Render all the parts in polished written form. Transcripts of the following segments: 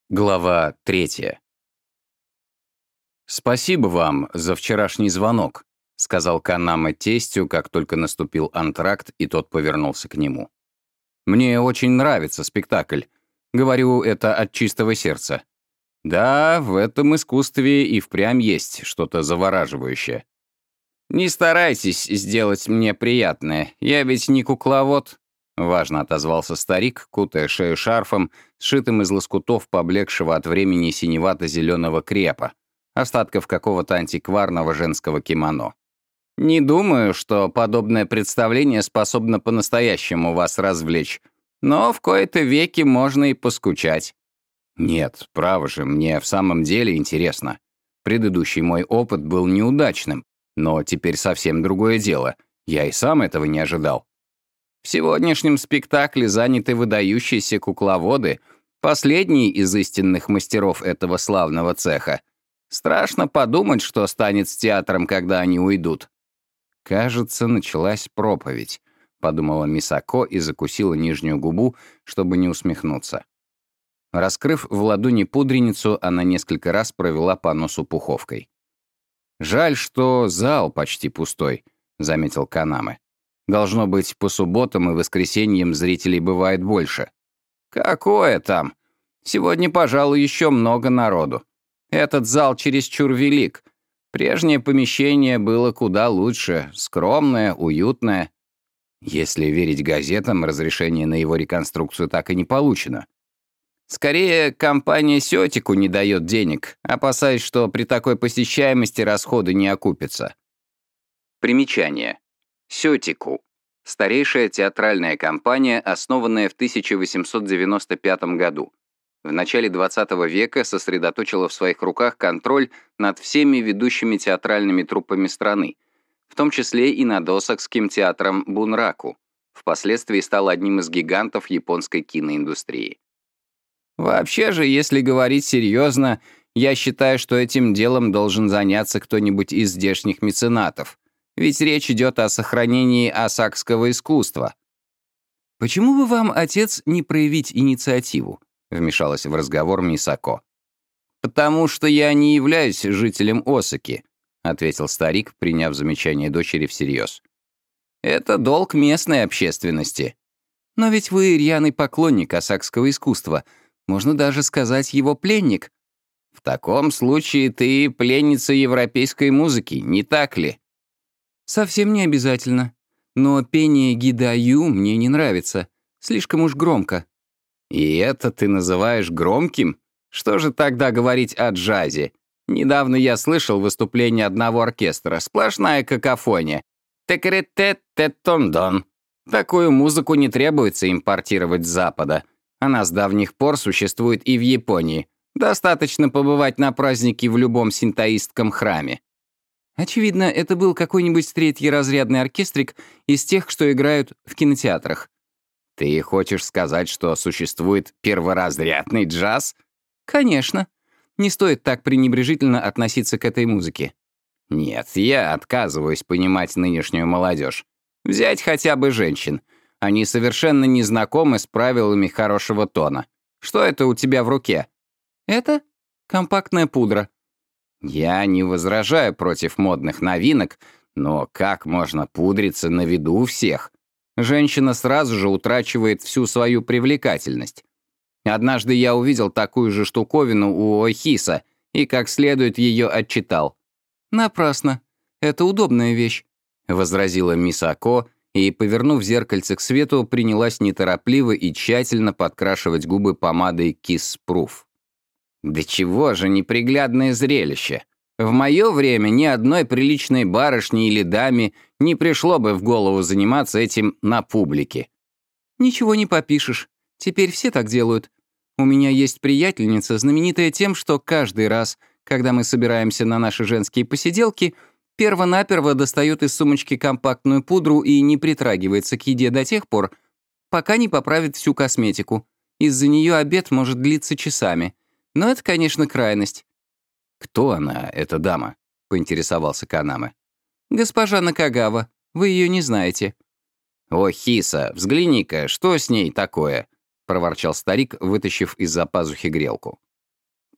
Глава 3. «Спасибо вам за вчерашний звонок», — сказал Канама тестю, как только наступил антракт, и тот повернулся к нему. «Мне очень нравится спектакль. Говорю это от чистого сердца. Да, в этом искусстве и впрямь есть что-то завораживающее». «Не старайтесь сделать мне приятное, я ведь не кукловод», — важно отозвался старик, кутая шею шарфом, сшитым из лоскутов поблекшего от времени синевато-зеленого крепа, остатков какого-то антикварного женского кимоно. «Не думаю, что подобное представление способно по-настоящему вас развлечь, но в кои-то веки можно и поскучать». «Нет, право же, мне в самом деле интересно. Предыдущий мой опыт был неудачным, но теперь совсем другое дело. Я и сам этого не ожидал». В сегодняшнем спектакле заняты выдающиеся кукловоды, последние из истинных мастеров этого славного цеха. Страшно подумать, что станет с театром, когда они уйдут. «Кажется, началась проповедь», — подумала Мисако и закусила нижнюю губу, чтобы не усмехнуться. Раскрыв в ладони пудреницу, она несколько раз провела по носу пуховкой. «Жаль, что зал почти пустой», — заметил Канаме. «Должно быть, по субботам и воскресеньям зрителей бывает больше». «Какое там? Сегодня, пожалуй, еще много народу. Этот зал чересчур велик. Прежнее помещение было куда лучше, скромное, уютное». Если верить газетам, разрешение на его реконструкцию так и не получено. «Скорее, компания Сётику не дает денег, опасаясь, что при такой посещаемости расходы не окупятся». Примечание. Сётику. Старейшая театральная компания, основанная в 1895 году. В начале XX века сосредоточила в своих руках контроль над всеми ведущими театральными труппами страны, в том числе и над Осакским театром Бунраку. Впоследствии стал одним из гигантов японской киноиндустрии. Вообще же, если говорить серьезно, я считаю, что этим делом должен заняться кто-нибудь из здешних меценатов. Ведь речь идет о сохранении осакского искусства. «Почему бы вам, отец, не проявить инициативу?» — вмешалась в разговор Мисако. «Потому что я не являюсь жителем Осаки», — ответил старик, приняв замечание дочери всерьез. «Это долг местной общественности». «Но ведь вы рьяный поклонник осакского искусства, можно даже сказать, его пленник». «В таком случае ты пленница европейской музыки, не так ли?» «Совсем не обязательно. Но пение гидаю мне не нравится. Слишком уж громко». «И это ты называешь громким? Что же тогда говорить о джазе? Недавно я слышал выступление одного оркестра. Сплошная какофония. Текрет-тет-тет-тон-дон. Такую музыку не требуется импортировать с Запада. Она с давних пор существует и в Японии. Достаточно побывать на празднике в любом синтоистском храме». Очевидно, это был какой-нибудь третьеразрядный оркестрик из тех, что играют в кинотеатрах. «Ты хочешь сказать, что существует перворазрядный джаз?» «Конечно. Не стоит так пренебрежительно относиться к этой музыке». «Нет, я отказываюсь понимать нынешнюю молодежь. Взять хотя бы женщин. Они совершенно не знакомы с правилами хорошего тона. Что это у тебя в руке?» «Это компактная пудра». «Я не возражаю против модных новинок, но как можно пудриться на виду у всех? Женщина сразу же утрачивает всю свою привлекательность. Однажды я увидел такую же штуковину у Охиса и как следует ее отчитал». «Напрасно. Это удобная вещь», — возразила Мисако и, повернув зеркальце к свету, принялась неторопливо и тщательно подкрашивать губы помадой Kiss Proof. «Да чего же неприглядное зрелище! В мое время ни одной приличной барышне или даме не пришло бы в голову заниматься этим на публике». «Ничего не попишешь. Теперь все так делают. У меня есть приятельница, знаменитая тем, что каждый раз, когда мы собираемся на наши женские посиделки, перво-наперво достает из сумочки компактную пудру и не притрагивается к еде до тех пор, пока не поправит всю косметику. Из-за нее обед может длиться часами. Но это, конечно, крайность». «Кто она, эта дама?» — поинтересовался Канаме. «Госпожа Накагава. Вы ее не знаете». «О, Хиса, взгляни-ка, что с ней такое?» — проворчал старик, вытащив из-за пазухи грелку.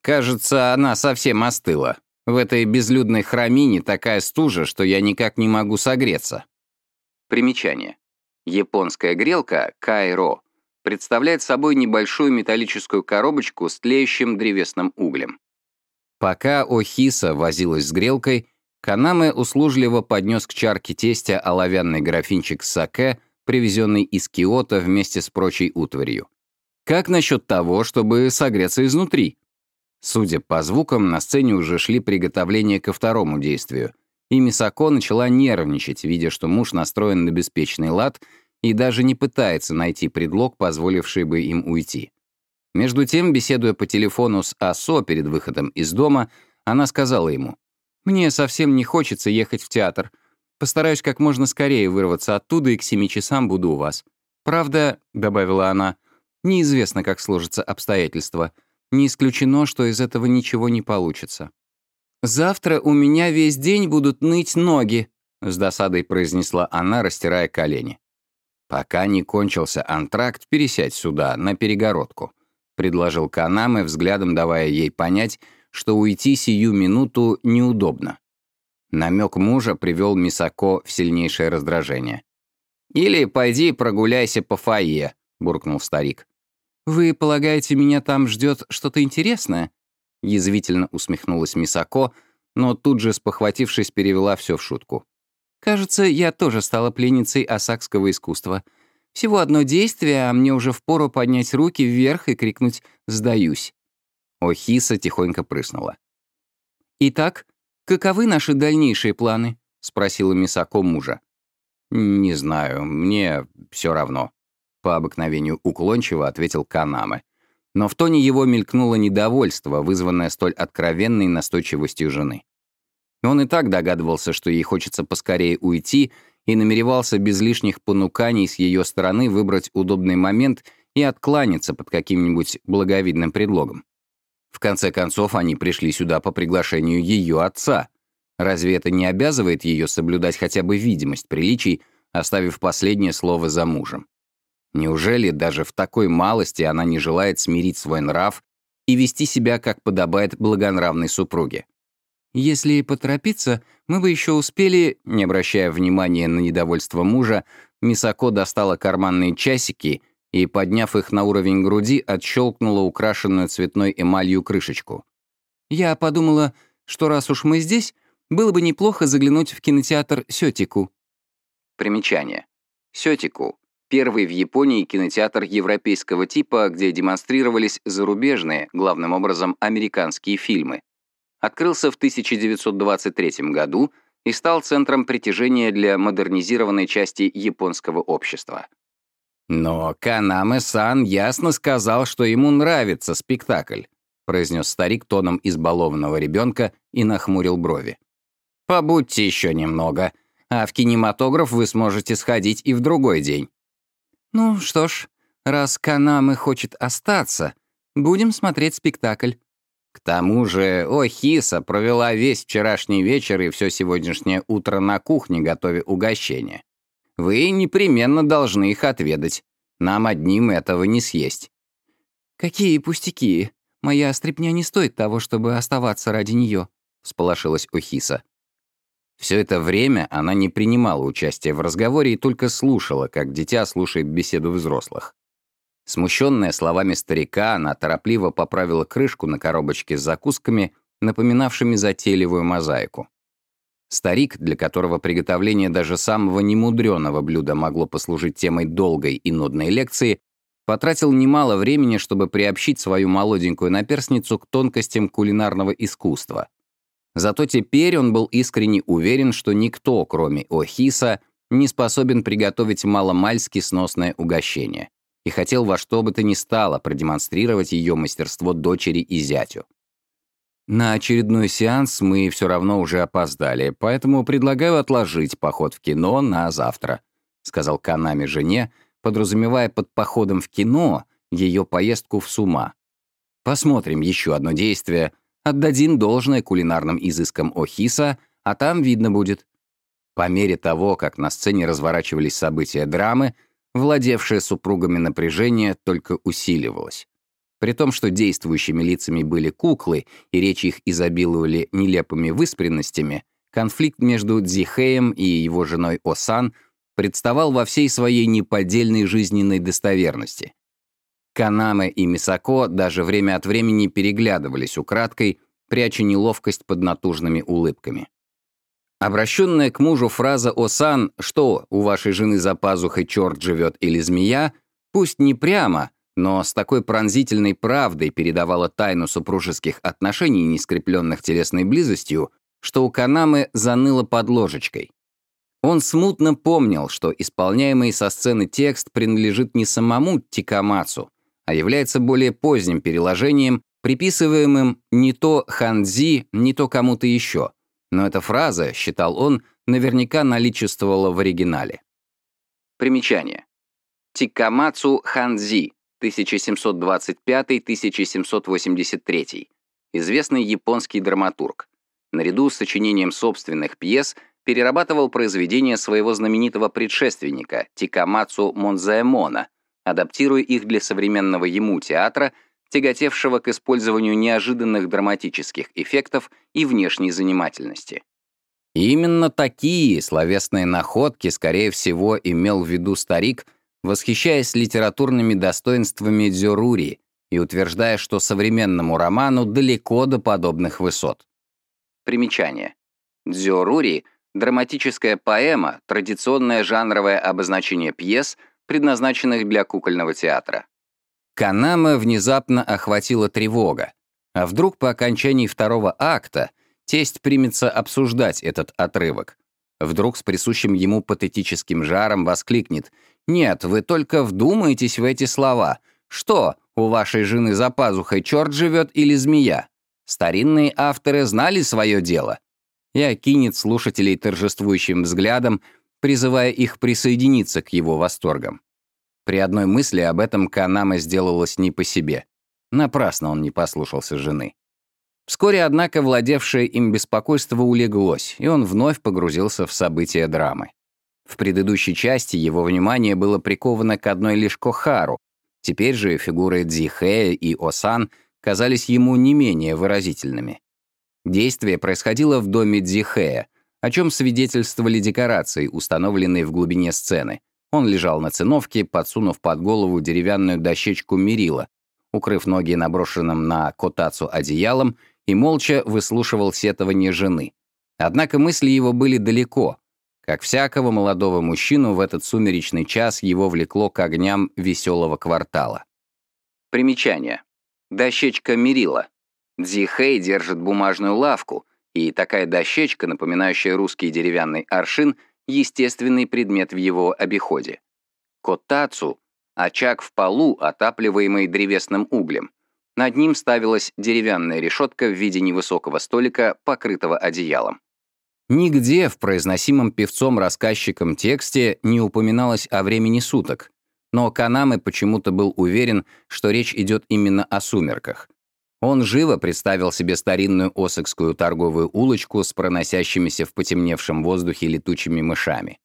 Кажется, она совсем остыла. В этой безлюдной храмине такая стужа, что я никак не могу согреться. Примечание. Японская грелка кайро представляет собой небольшую металлическую коробочку с тлеющим древесным углем. Пока Охиса возилась с грелкой, Канаме услужливо поднес к чарке тестя оловянный графинчик с саке, привезенный из Киото вместе с прочей утварью. Как насчет того, чтобы согреться изнутри? Судя по звукам, на сцене уже шли приготовления ко второму действию, и Мисако начала нервничать, видя, что муж настроен на беспечный лад и даже не пытается найти предлог, позволивший бы им уйти. Между тем, беседуя по телефону с Асо перед выходом из дома, она сказала ему: «Мне совсем не хочется ехать в театр. Постараюсь как можно скорее вырваться оттуда и к 7 часам буду у вас. Правда, — добавила она, — неизвестно, как сложатся обстоятельства. Не исключено, что из этого ничего не получится». «Завтра у меня весь день будут ныть ноги», — с досадой произнесла она, растирая колени. «Пока не кончился антракт, пересядь сюда, на перегородку», — предложил Канаме, взглядом давая ей понять, что уйти сию минуту неудобно. Намек мужа привел Мисако в сильнейшее раздражение. «Или пойди прогуляйся по фойе», — буркнул старик. «Вы полагаете, меня там ждет что-то интересное?» Язвительно усмехнулась Мисако, но тут же, спохватившись, перевела все в шутку. «Кажется, я тоже стала пленницей осакского искусства. Всего одно действие, а мне уже впору поднять руки вверх и крикнуть «Сдаюсь». Охиса тихонько прыснула. «Итак, каковы наши дальнейшие планы?» — спросила Мисако мужа. «Не знаю, мне все равно», — по обыкновению уклончиво ответил Канаме. Но в тоне его мелькнуло недовольство, вызванное столь откровенной настойчивостью жены. Он и так догадывался, что ей хочется поскорее уйти, и намеревался без лишних понуканий с ее стороны выбрать удобный момент и откланяться под каким-нибудь благовидным предлогом. В конце концов, они пришли сюда по приглашению ее отца. Разве это не обязывает ее соблюдать хотя бы видимость приличий, оставив последнее слово за мужем? Неужели даже в такой малости она не желает смирить свой нрав и вести себя, как подобает благонравной супруге? «Если поторопиться, мы бы еще успели...» Не обращая внимания на недовольство мужа, Мисако достала карманные часики и, подняв их на уровень груди, отщелкнула украшенную цветной эмалью крышечку. «Я подумала, что раз уж мы здесь, было бы неплохо заглянуть в кинотеатр Сётику». Примечание. Сётику — первый в Японии кинотеатр европейского типа, где демонстрировались зарубежные, главным образом американские фильмы. Открылся в 1923 году и стал центром притяжения для модернизированной части японского общества. «Но Канаме-сан ясно сказал, что ему нравится спектакль», произнес старик тоном избалованного ребенка и нахмурил брови. «Побудьте еще немного, а в кинематограф вы сможете сходить и в другой день». «Ну что ж, раз Канаме хочет остаться, будем смотреть спектакль». К тому же Охиса провела весь вчерашний вечер и все сегодняшнее утро на кухне, готовя угощения. Вы непременно должны их отведать. Нам одним этого не съесть». «Какие пустяки! Моя стряпня не стоит того, чтобы оставаться ради нее», — всполошилась Охиса. Все это время она не принимала участия в разговоре и только слушала, как дитя слушает беседу взрослых. Смущенная словами старика, она торопливо поправила крышку на коробочке с закусками, напоминавшими затейливую мозаику. Старик, для которого приготовление даже самого немудреного блюда могло послужить темой долгой и нудной лекции, потратил немало времени, чтобы приобщить свою молоденькую наперсницу к тонкостям кулинарного искусства. Зато теперь он был искренне уверен, что никто, кроме Охиса, не способен приготовить маломальски сносное угощение, и хотел во что бы то ни стало продемонстрировать ее мастерство дочери и зятю. «На очередной сеанс мы все равно уже опоздали, поэтому предлагаю отложить поход в кино на завтра», сказал Канаме жене, подразумевая под походом в кино ее поездку в Сума. «Посмотрим еще одно действие, отдадим должное кулинарным изыскам Охиса, а там видно будет». По мере того, как на сцене разворачивались события драмы, владевшее супругами напряжение только усиливалось. При том, что действующими лицами были куклы, и речи их изобиловали нелепыми выспренностями, конфликт между Дзихеем и его женой Осан представал во всей своей неподдельной жизненной достоверности. Канаме и Мисако даже время от времени переглядывались украдкой, пряча неловкость под натужными улыбками. Обращенная к мужу фраза «Осан, что, у вашей жены за пазухой черт живет или змея», пусть не прямо, но с такой пронзительной правдой передавала тайну супружеских отношений, не скрепленных телесной близостью, что у Канаме заныло под ложечкой. Он смутно помнил, что исполняемый со сцены текст принадлежит не самому Тикамацу, а является более поздним переложением, приписываемым не то Ханзи, не то кому-то еще. Но эта фраза, считал он, наверняка наличествовала в оригинале. Примечание. Тикамацу Ханзи, 1725-1783. Известный японский драматург. Наряду с сочинением собственных пьес перерабатывал произведения своего знаменитого предшественника Тикамацу Монзаэмона, адаптируя их для современного ему театра, тяготевшего к использованию неожиданных драматических эффектов и внешней занимательности. И именно такие словесные находки, скорее всего, имел в виду старик, восхищаясь литературными достоинствами дзёрури и утверждая, что современному роману далеко до подобных высот. Примечание. Дзёрури — драматическая поэма, традиционное жанровое обозначение пьес, предназначенных для кукольного театра. Канаме внезапно охватила тревога. А вдруг по окончании второго акта тесть примется обсуждать этот отрывок? Вдруг с присущим ему патетическим жаром воскликнет: «Нет, вы только вдумайтесь в эти слова. Что, у вашей жены за пазухой черт живет или змея? Старинные авторы знали свое дело». И окинет слушателей торжествующим взглядом, призывая их присоединиться к его восторгам. При одной мысли об этом Канаме сделалось не по себе. Напрасно он не послушался жены. Вскоре, однако, владевшее им беспокойство улеглось, и он вновь погрузился в события драмы. В предыдущей части его внимание было приковано к одной лишь Кохару, теперь же фигуры Дзихея и Осан казались ему не менее выразительными. Действие происходило в доме Дзихея, о чем свидетельствовали декорации, установленные в глубине сцены. Он лежал на циновке, подсунув под голову деревянную дощечку мерила, укрыв ноги наброшенным на котацу одеялом, и молча выслушивал сетование жены. Однако мысли его были далеко. Как всякого молодого мужчину, в этот сумеречный час его влекло к огням веселого квартала. Примечание. Дощечка мерила. Дзихэй держит бумажную лавку, и такая дощечка, напоминающая русский деревянный аршин, естественный предмет в его обиходе. Котацу — очаг в полу, отапливаемый древесным углем. Над ним ставилась деревянная решетка в виде невысокого столика, покрытого одеялом. Нигде в произносимом певцом-рассказчиком тексте не упоминалось о времени суток, но Канаме почему-то был уверен, что речь идет именно о сумерках. Он живо представил себе старинную осакскую торговую улочку с проносящимися в потемневшем воздухе летучими мышами.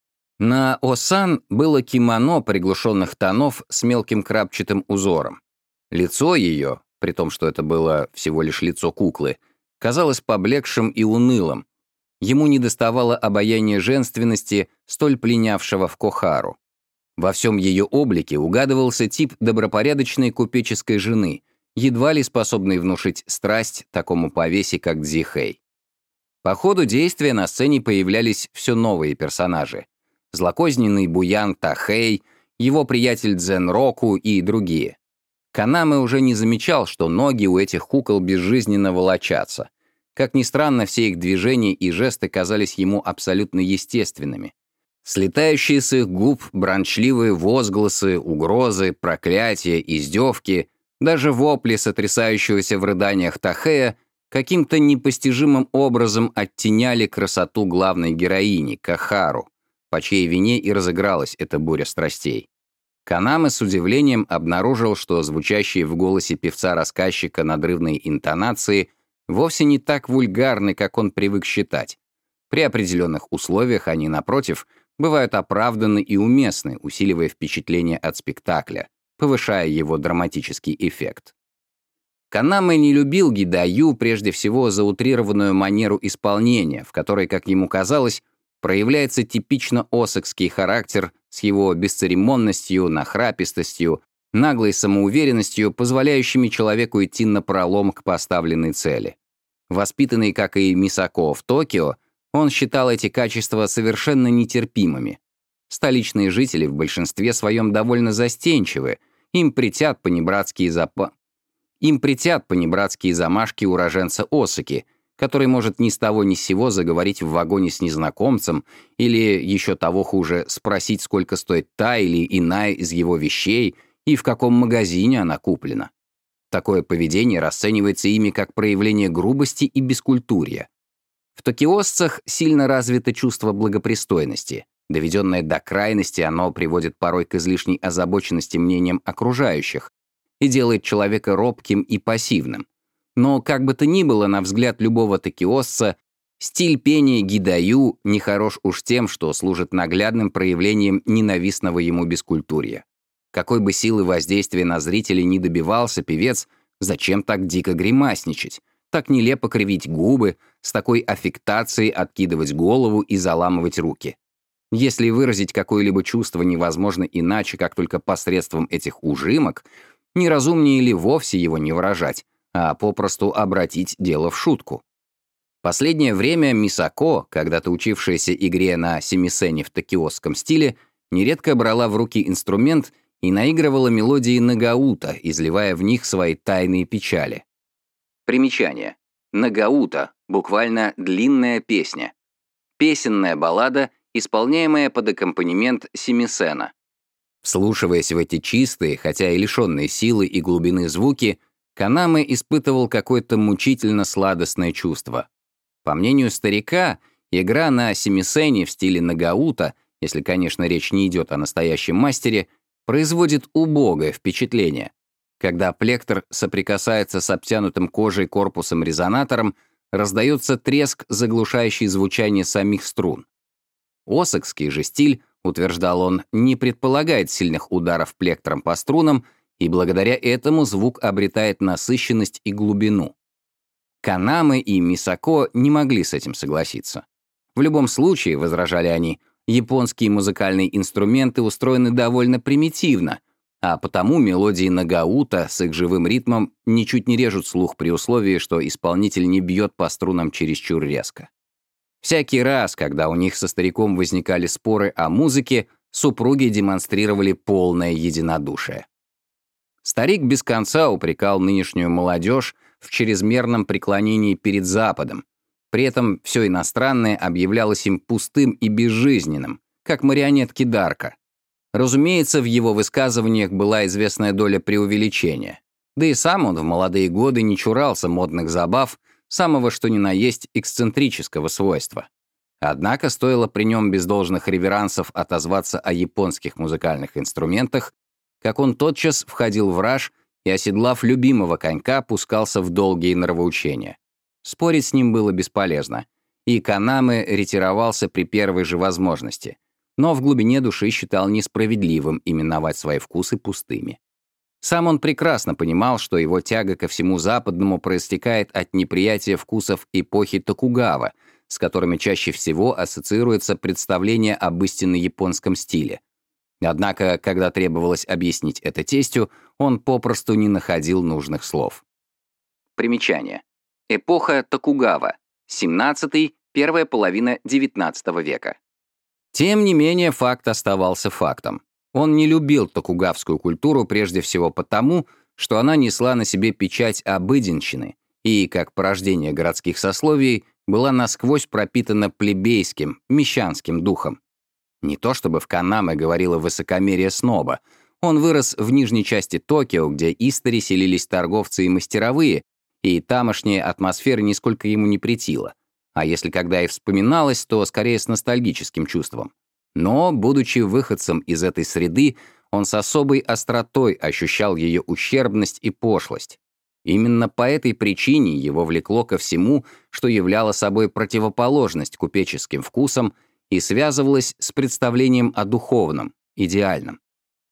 На Осан было кимоно приглушенных тонов с мелким крапчатым узором. Лицо ее, при том, что это было всего лишь лицо куклы, казалось поблекшим и унылым. Ему недоставало обаяния женственности, столь пленявшего в Кохару. Во всем ее облике угадывался тип добропорядочной купеческой жены, едва ли способный внушить страсть такому повесе, как Дзихэй. По ходу действия на сцене появлялись все новые персонажи. Злокозненный буян Тахэй, его приятель Дзенроку и другие. Канаме уже не замечал, что ноги у этих кукол безжизненно волочатся. Как ни странно, все их движения и жесты казались ему абсолютно естественными. Слетающие с их губ бранчливые возгласы, угрозы, проклятия, издевки, даже вопли сотрясающегося в рыданиях Тахэя каким-то непостижимым образом оттеняли красоту главной героини, Кохару, по чьей вине и разыгралась эта буря страстей. Канаме с удивлением обнаружил, что звучащие в голосе певца-рассказчика надрывные интонации вовсе не так вульгарны, как он привык считать. При определенных условиях они, напротив, бывают оправданы и уместны, усиливая впечатление от спектакля, повышая его драматический эффект. Канаме не любил гидаю прежде всего за утрированную манеру исполнения, в которой, как ему казалось, проявляется типично осакский характер с его бесцеремонностью, нахрапистостью, наглой самоуверенностью, позволяющими человеку идти напролом к поставленной цели. Воспитанный, как и Мисако, в Токио, он считал эти качества совершенно нетерпимыми. Столичные жители в большинстве своем довольно застенчивы, им претят понебратские замашки уроженца Осаки, который может ни с того ни с сего заговорить в вагоне с незнакомцем или, еще того хуже, спросить, сколько стоит та или иная из его вещей и в каком магазине она куплена. Такое поведение расценивается ими как проявление грубости и бескультурья. В токиосцах сильно развито чувство благопристойности. Доведенное до крайности, оно приводит порой к излишней озабоченности мнением окружающих и делает человека робким и пассивным. Но, как бы то ни было, на взгляд любого токиосца, стиль пения гидаю не хорош уж тем, что служит наглядным проявлением ненавистного ему бескультурья. Какой бы силы воздействия на зрителей ни добивался певец, зачем так дико гримасничать, так нелепо кривить губы, с такой аффектацией откидывать голову и заламывать руки? Если выразить какое-либо чувство невозможно иначе, как только посредством этих ужимок, неразумнее ли вовсе его не выражать, а попросту обратить дело в шутку? Последнее время Мисако, когда-то учившаяся игре на семисене в токиосском стиле, нередко брала в руки инструмент и наигрывала мелодии нагаута, изливая в них свои тайные печали. Примечание. Нагаута, буквально «длинная песня». Песенная баллада, исполняемая под аккомпанемент семисена. Вслушиваясь в эти чистые, хотя и лишенные силы и глубины звуки, Канаме испытывал какое-то мучительно сладостное чувство. По мнению старика, игра на семисене в стиле нагаута, если, конечно, речь не идет о настоящем мастере, производит убогое впечатление. Когда плектр соприкасается с обтянутым кожей корпусом-резонатором, раздается треск, заглушающий звучание самих струн. Осакский же стиль, утверждал он, не предполагает сильных ударов плектром по струнам, и благодаря этому звук обретает насыщенность и глубину. Канаме и Мисако не могли с этим согласиться. В любом случае, возражали они, японские музыкальные инструменты устроены довольно примитивно, а потому мелодии нагаута с их живым ритмом ничуть не режут слух при условии, что исполнитель не бьет по струнам чересчур резко. Всякий раз, когда у них со стариком возникали споры о музыке, супруги демонстрировали полное единодушие. Старик без конца упрекал нынешнюю молодежь в чрезмерном преклонении перед Западом. При этом все иностранное объявлялось им пустым и безжизненным, как марионетки Дарка. Разумеется, в его высказываниях была известная доля преувеличения. Да и сам он в молодые годы не чурался модных забав, самого что ни на есть эксцентрического свойства. Однако стоило при нем без должных реверансов отозваться о японских музыкальных инструментах, как он тотчас входил в раж и, оседлав любимого конька, пускался в долгие нравоучения. Спорить с ним было бесполезно, и Канаме ретировался при первой же возможности, но в глубине души считал несправедливым именовать свои вкусы пустыми. Сам он прекрасно понимал, что его тяга ко всему западному проистекает от неприятия вкусов эпохи Токугава, с которыми чаще всего ассоциируется представление об истинно японском стиле. Однако, когда требовалось объяснить это тестю, он попросту не находил нужных слов. Примечание. Эпоха Токугава. 17-й, первая половина XIX века. Тем не менее, факт оставался фактом. Он не любил токугавскую культуру прежде всего потому, что она несла на себе печать обыденщины и, как порождение городских сословий, была насквозь пропитана плебейским, мещанским духом. Не то чтобы в Канаме говорило высокомерие сноба. Он вырос в нижней части Токио, где истори селились торговцы и мастеровые, и тамошняя атмосфера нисколько ему не претила. А если когда и вспоминалось, то скорее с ностальгическим чувством. Но, будучи выходцем из этой среды, он с особой остротой ощущал ее ущербность и пошлость. Именно по этой причине его влекло ко всему, что являло собой противоположность купеческим вкусам и связывалось с представлением о духовном, идеальном.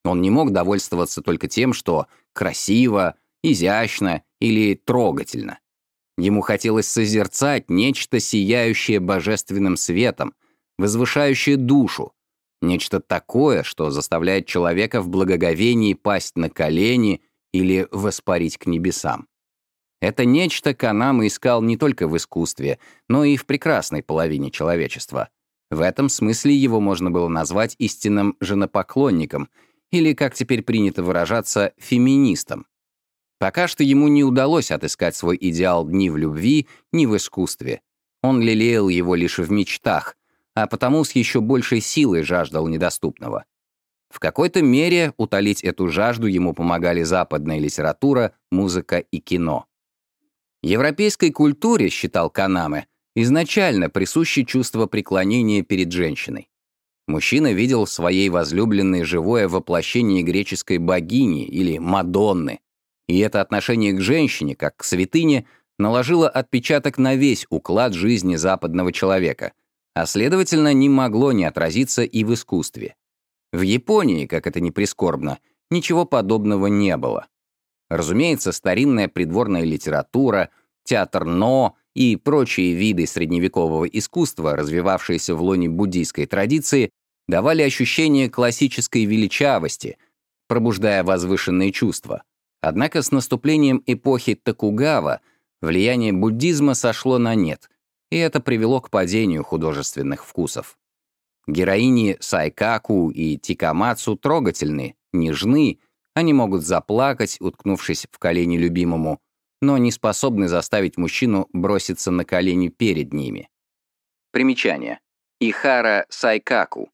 Он не мог довольствоваться только тем, что красиво, изящно или трогательно. Ему хотелось созерцать нечто, сияющее божественным светом, возвышающее душу, нечто такое, что заставляет человека в благоговении пасть на колени или воспарить к небесам. Это нечто Канама искал не только в искусстве, но и в прекрасной половине человечества. В этом смысле его можно было назвать истинным женопоклонником или, как теперь принято выражаться, феминистом. Пока что ему не удалось отыскать свой идеал ни в любви, ни в искусстве. Он лелеял его лишь в мечтах, а потому с еще большей силой жаждал недоступного. В какой-то мере утолить эту жажду ему помогали западная литература, музыка и кино. Европейской культуре, считал Канаме, изначально присуще чувство преклонения перед женщиной. Мужчина видел в своей возлюбленной живое воплощение греческой богини или Мадонны, и это отношение к женщине, как к святыне, наложило отпечаток на весь уклад жизни западного человека, а следовательно, не могло не отразиться и в искусстве. В Японии, как это ни прискорбно, ничего подобного не было. Разумеется, старинная придворная литература, театр Но и прочие виды средневекового искусства, развивавшиеся в лоне буддийской традиции, давали ощущение классической величавости, пробуждая возвышенные чувства. Однако с наступлением эпохи Токугава влияние буддизма сошло на нет, и это привело к падению художественных вкусов. Героини Сайкаку и Тикамацу трогательны, нежны, они могут заплакать, уткнувшись в колени любимому, но не способны заставить мужчину броситься на колени перед ними. Примечание. Ихара Сайкаку,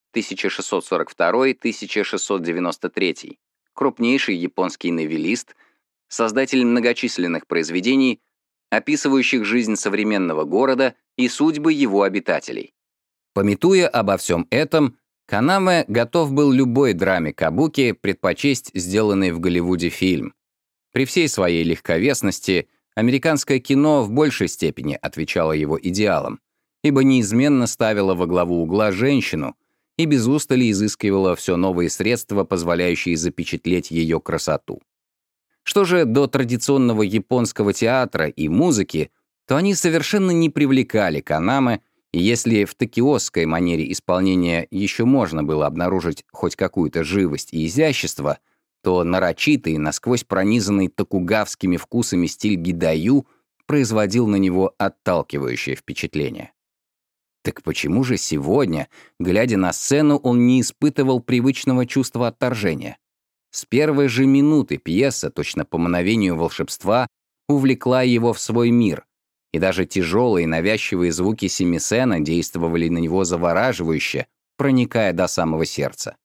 1642-1693, крупнейший японский новеллист, создатель многочисленных произведений, описывающих жизнь современного города и судьбы его обитателей. Памятуя обо всем этом, Канаме готов был любой драме кабуки предпочесть сделанный в Голливуде фильм. При всей своей легковесности американское кино в большей степени отвечало его идеалам, ибо неизменно ставило во главу угла женщину и без устали изыскивало все новые средства, позволяющие запечатлеть ее красоту. Что же до традиционного японского театра и музыки, то они совершенно не привлекали Канаме, и если в токиосской манере исполнения еще можно было обнаружить хоть какую-то живость и изящество, то нарочитый, насквозь пронизанный токугавскими вкусами стиль гидаю производил на него отталкивающее впечатление. Так почему же сегодня, глядя на сцену, он не испытывал привычного чувства отторжения? С первой же минуты пьеса, точно по мановению волшебства, увлекла его в свой мир, и даже тяжелые навязчивые звуки семисена действовали на него завораживающе, проникая до самого сердца.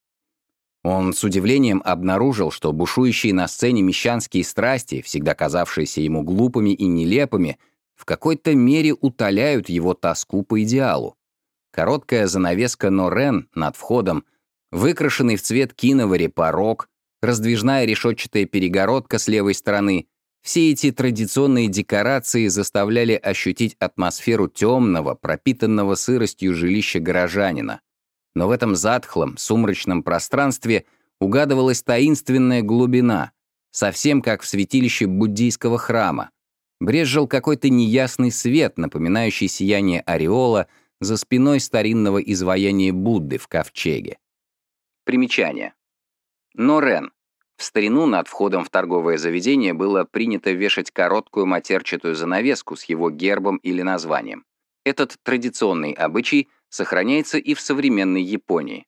Он с удивлением обнаружил, что бушующие на сцене мещанские страсти, всегда казавшиеся ему глупыми и нелепыми, в какой-то мере утоляют его тоску по идеалу. Короткая занавеска норен над входом, выкрашенный в цвет киновари порог, раздвижная решетчатая перегородка с левой стороны — все эти традиционные декорации заставляли ощутить атмосферу темного, пропитанного сыростью жилища горожанина. Но в этом затхлом, сумрачном пространстве угадывалась таинственная глубина, совсем как в святилище буддийского храма. Брезжил какой-то неясный свет, напоминающий сияние ореола за спиной старинного изваяния Будды в ковчеге. Примечание. Норен. В старину над входом в торговое заведение было принято вешать короткую матерчатую занавеску с его гербом или названием. Этот традиционный обычай сохраняется и в современной Японии.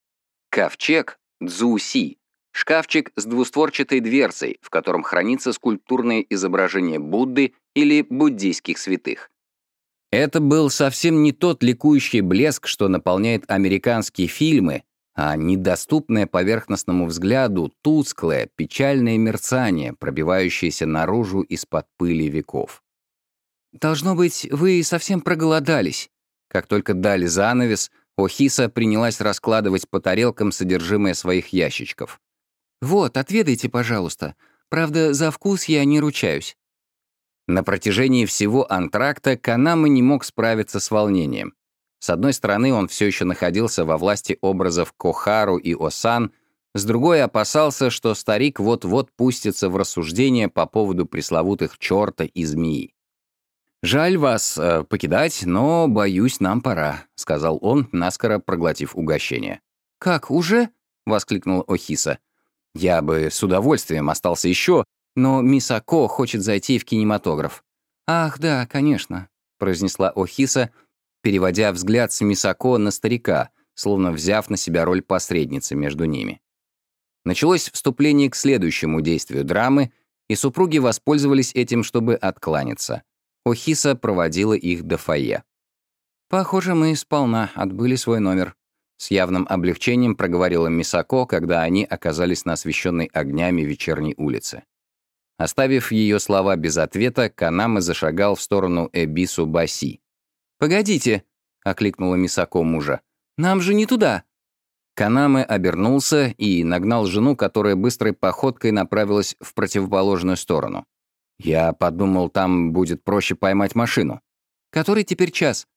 Ковчег — дзуси, шкафчик с двустворчатой дверцей, в котором хранится скульптурное изображение Будды или буддийских святых. Это был совсем не тот ликующий блеск, что наполняет американские фильмы, а недоступное поверхностному взгляду тусклое, печальное мерцание, пробивающееся наружу из-под пыли веков. «Должно быть, вы совсем проголодались». Как только дали занавес, Охиса принялась раскладывать по тарелкам содержимое своих ящичков. «Вот, отведайте, пожалуйста. Правда, за вкус я не ручаюсь». На протяжении всего антракта Канаме не мог справиться с волнением. С одной стороны, он все еще находился во власти образов Кохару и Осан, С другой опасался, что старик вот-вот пустится в рассуждения по поводу пресловутых черта и змеи. «Жаль вас покидать, но, боюсь, нам пора», — сказал он, наскоро проглотив угощение. «Как, уже?» — воскликнула Охиса. «Я бы с удовольствием остался еще, но Мисако хочет зайти в кинематограф». «Ах, да, конечно», — произнесла Охиса, переводя взгляд с Мисако на старика, словно взяв на себя роль посредницы между ними. Началось вступление к следующему действию драмы, и супруги воспользовались этим, чтобы откланяться. Охиса проводила их до фойе. «Похоже, мы сполна отбыли свой номер», — с явным облегчением проговорила Мисако, когда они оказались на освещенной огнями вечерней улице. Оставив ее слова без ответа, Канаме зашагал в сторону Эбису-Баси. «Погодите», — окликнула Мисако мужа, — «нам же не туда». Канаме обернулся и нагнал жену, которая быстрой походкой направилась в противоположную сторону. «Я подумал, там будет проще поймать машину». «Который теперь час?»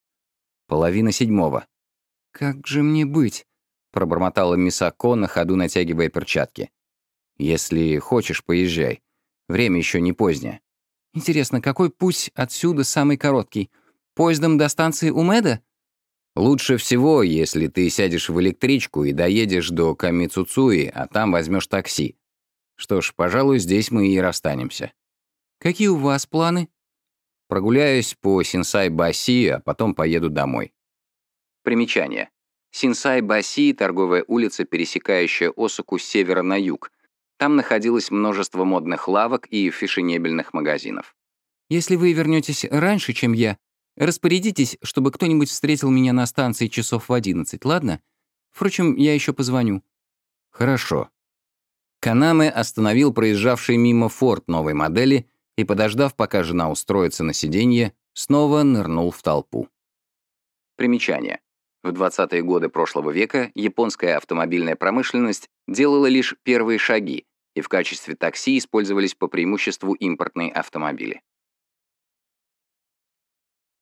«6:30». «Как же мне быть?» — пробормотала Мисако, на ходу натягивая перчатки. «Если хочешь, поезжай. Время еще не позднее». «Интересно, какой путь отсюда самый короткий? Поездом до станции Умэда?» «Лучше всего, если ты сядешь в электричку и доедешь до Камицуцуи, а там возьмешь такси. Что ж, пожалуй, здесь мы и расстанемся». «Какие у вас планы?» «Прогуляюсь по Синсай-Баси, а потом поеду домой». Примечание. Синсай-Баси — торговая улица, пересекающая Осаку с севера на юг. Там находилось множество модных лавок и фешенебельных магазинов. «Если вы вернетесь раньше, чем я, распорядитесь, чтобы кто-нибудь встретил меня на станции часов в 11, ладно? Впрочем, я еще позвоню». «Хорошо». Канаме остановил проезжавший мимо форт новой модели и, подождав, пока жена устроится на сиденье, снова нырнул в толпу. Примечание. В 20-е годы прошлого века японская автомобильная промышленность делала лишь первые шаги, и в качестве такси использовались по преимуществу импортные автомобили.